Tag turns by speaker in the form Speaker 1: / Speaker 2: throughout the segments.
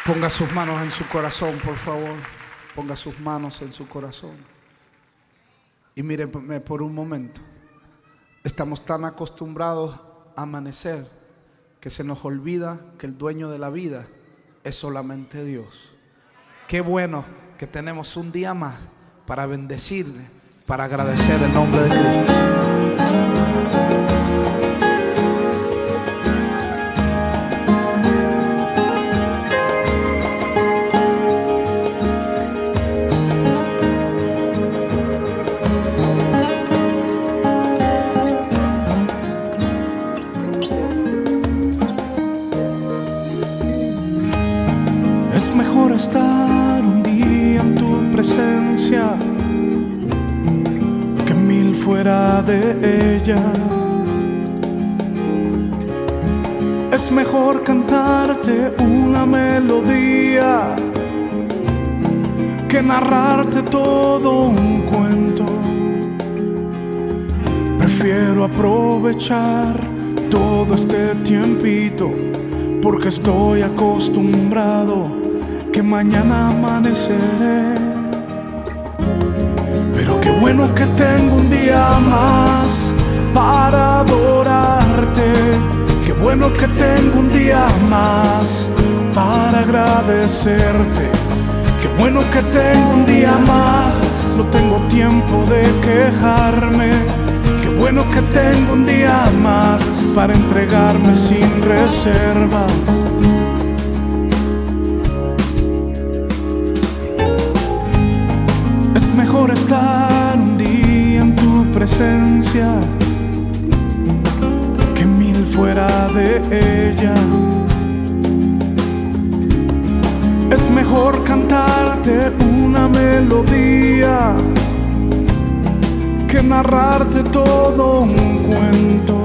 Speaker 1: Ponga sus manos en su corazón, por favor. Ponga sus manos en su corazón. Y mírenme por un momento. Estamos tan acostumbrados a amanecer que se nos olvida que el dueño de la vida es solamente Dios. Qué bueno que tenemos un día más para bendecirle, para agradecer el nombre de Cristo.
Speaker 2: Es mejor estar un día en tu presencia que mil fuera de ella. Es mejor cantarte una melodía que narrarte todo un cuento. Prefiero aprovechar todo este tiempito porque estoy acostumbrado que mañana amaneceré. Pero qué bueno que tengo un día más para adorarte. Qué bueno que tengo un día más para agradecerte. Qué bueno que tengo un día más, no tengo tiempo de quejarme. Qué bueno que tengo un día más para entregarme sin reservas. Es mejor estar un día en tu presencia que mil fuera de ella. Es mejor cantarte una melodía que narrarte todo un cuento.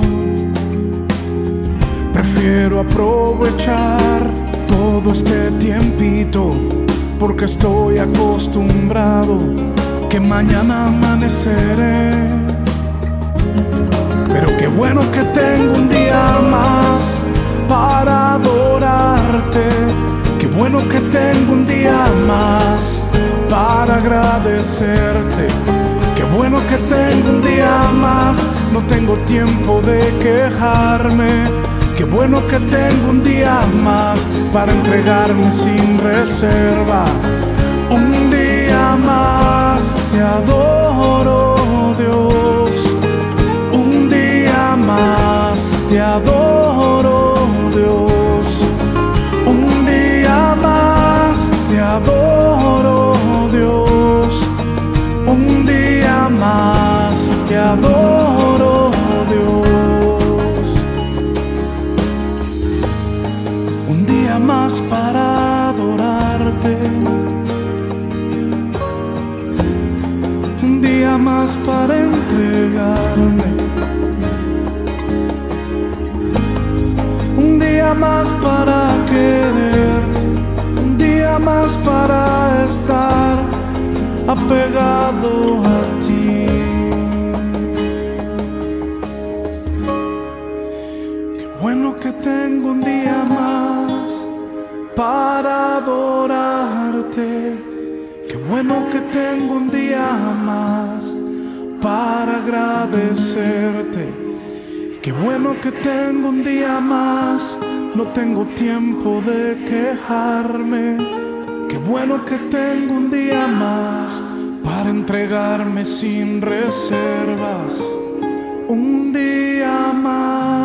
Speaker 2: Prefiero aprovechar todo este tiempito porque estoy acostumbrado que mañana amaneceré. Pero qué bueno que tengo un día más para adorarte. Qué bueno que tengo un día más para agradecerte. Qué bueno que tengo un día más, no tengo tiempo de quejarme. Qué bueno que tengo un día más para entregarme sin reserva. Un día más te adoro, Dios. Un día más te adoro, Dios. Un día más te adoro, Dios. Un día más te adoro, Dios. Un día más para adorarte. Un día más para entregarme. Un día más para quererte. Un día más para estar apegado a ti. Qué bueno que tengo un día más para adorarte. Qué bueno que tengo un día más para agradecerte. Qué bueno que tengo un día más, no tengo tiempo de quejarme. Qué bueno que tengo un día más para entregarme sin reservas. Un día más.